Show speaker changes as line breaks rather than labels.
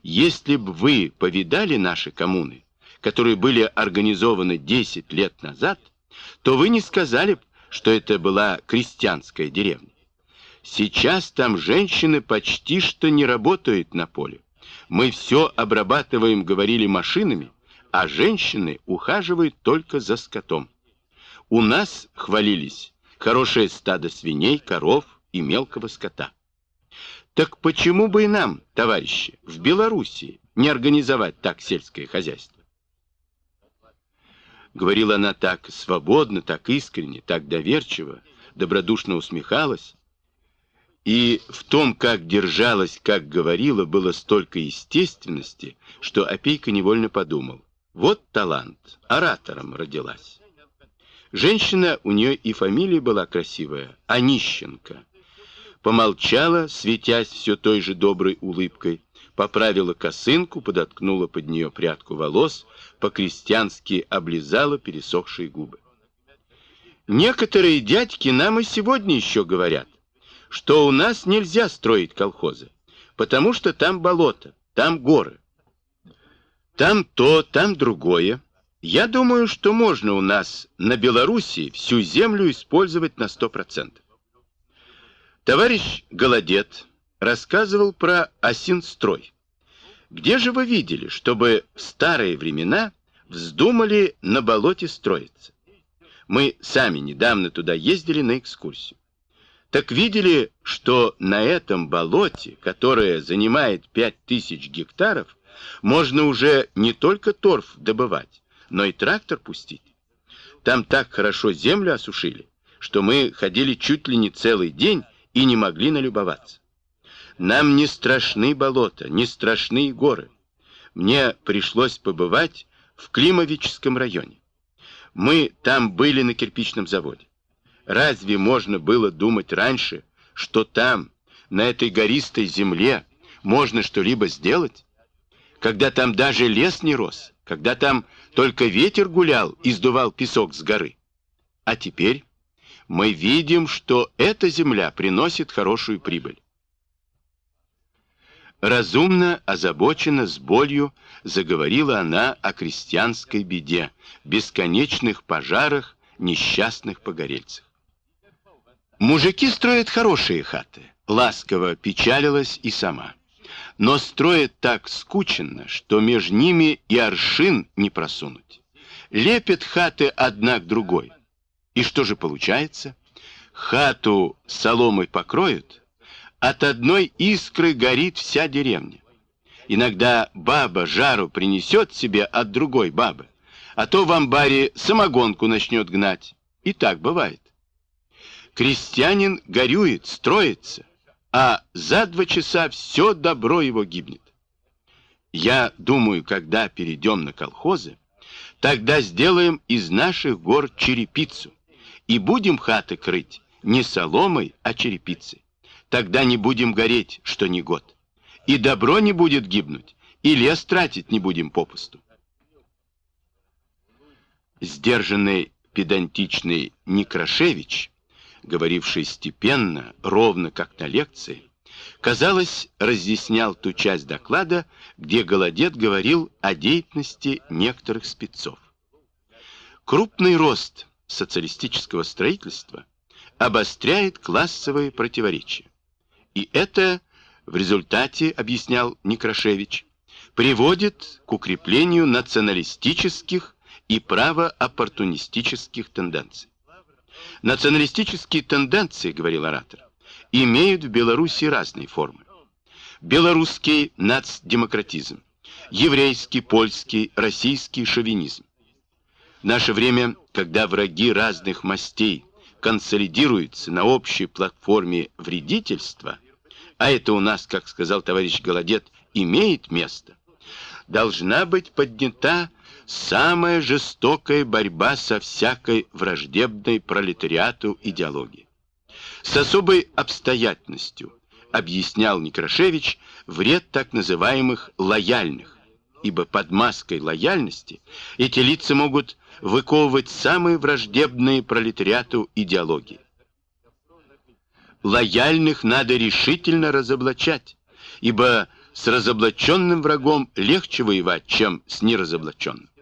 Если бы вы повидали наши коммуны, которые были организованы 10 лет назад, то вы не сказали бы, что это была крестьянская деревня. Сейчас там женщины почти что не работают на поле. Мы все обрабатываем, говорили, машинами, а женщины ухаживают только за скотом. У нас, хвалились, хорошее стадо свиней, коров и мелкого скота. Так почему бы и нам, товарищи, в Белоруссии не организовать так сельское хозяйство? Говорила она так свободно, так искренне, так доверчиво, добродушно усмехалась. И в том, как держалась, как говорила, было столько естественности, что Опейка невольно подумал: вот талант, оратором родилась. Женщина, у нее и фамилия была красивая, Онищенко. Помолчала, светясь все той же доброй улыбкой, поправила косынку, подоткнула под нее прядку волос, по-крестьянски облизала пересохшие губы. Некоторые дядьки нам и сегодня еще говорят, что у нас нельзя строить колхозы, потому что там болото, там горы. Там то, там другое. Я думаю, что можно у нас на Белоруссии всю землю использовать на 100%. Товарищ Голодет рассказывал про Осинстрой. Где же вы видели, чтобы в старые времена вздумали на болоте строиться? Мы сами недавно туда ездили на экскурсию. Так видели, что на этом болоте, которое занимает 5000 гектаров, можно уже не только торф добывать, но и трактор пустить. Там так хорошо землю осушили, что мы ходили чуть ли не целый день и не могли налюбоваться. Нам не страшны болота, не страшны горы. Мне пришлось побывать в Климовическом районе. Мы там были на кирпичном заводе. Разве можно было думать раньше, что там, на этой гористой земле, можно что-либо сделать? Когда там даже лес не рос, когда там только ветер гулял и сдувал песок с горы. А теперь мы видим, что эта земля приносит хорошую прибыль. Разумно, озабоченно, с болью заговорила она о крестьянской беде, бесконечных пожарах, несчастных погорельцах. Мужики строят хорошие хаты, ласково печалилась и сама. Но строят так скученно, что между ними и аршин не просунуть. Лепят хаты одна к другой. И что же получается? Хату соломой покроют, от одной искры горит вся деревня. Иногда баба жару принесет себе от другой бабы, а то в амбаре самогонку начнет гнать. И так бывает. Крестьянин горюет, строится, а за 2 часа все добро его гибнет. Я думаю, когда перейдем на колхозы, тогда сделаем из наших гор черепицу и будем хаты крыть не соломой, а черепицей. Тогда не будем гореть, что ни год. И добро не будет гибнуть, и лес тратить не будем попусту. Сдержанный, педантичный Некрашевич, говоривший степенно, ровно, как на лекции, казалось, разъяснял ту часть доклада, где Голодет говорил о деятельности некоторых спецов. Крупный рост социалистического строительства обостряет классовые противоречия. И это в результате, объяснял Некрашевич, приводит к укреплению националистических и правооппортунистических тенденций. Националистические тенденции, говорил оратор, имеют в Беларуси разные формы. Белорусский нацдемократизм, еврейский, польский, российский шовинизм. В наше время, когда враги разных мастей консолидируются на общей платформе вредительства, а это у нас, как сказал товарищ Голодет, имеет место, должна быть поднята самая жестокая борьба со всякой враждебной пролетариату идеологией. С особой обстоятельностью объяснял Некрашевич вред так называемых лояльных, ибо под маской лояльности эти лица могут выковывать самые враждебные пролетариату идеологии. Лояльных надо решительно разоблачать, ибо С разоблаченным врагом легче воевать, чем с неразоблаченным.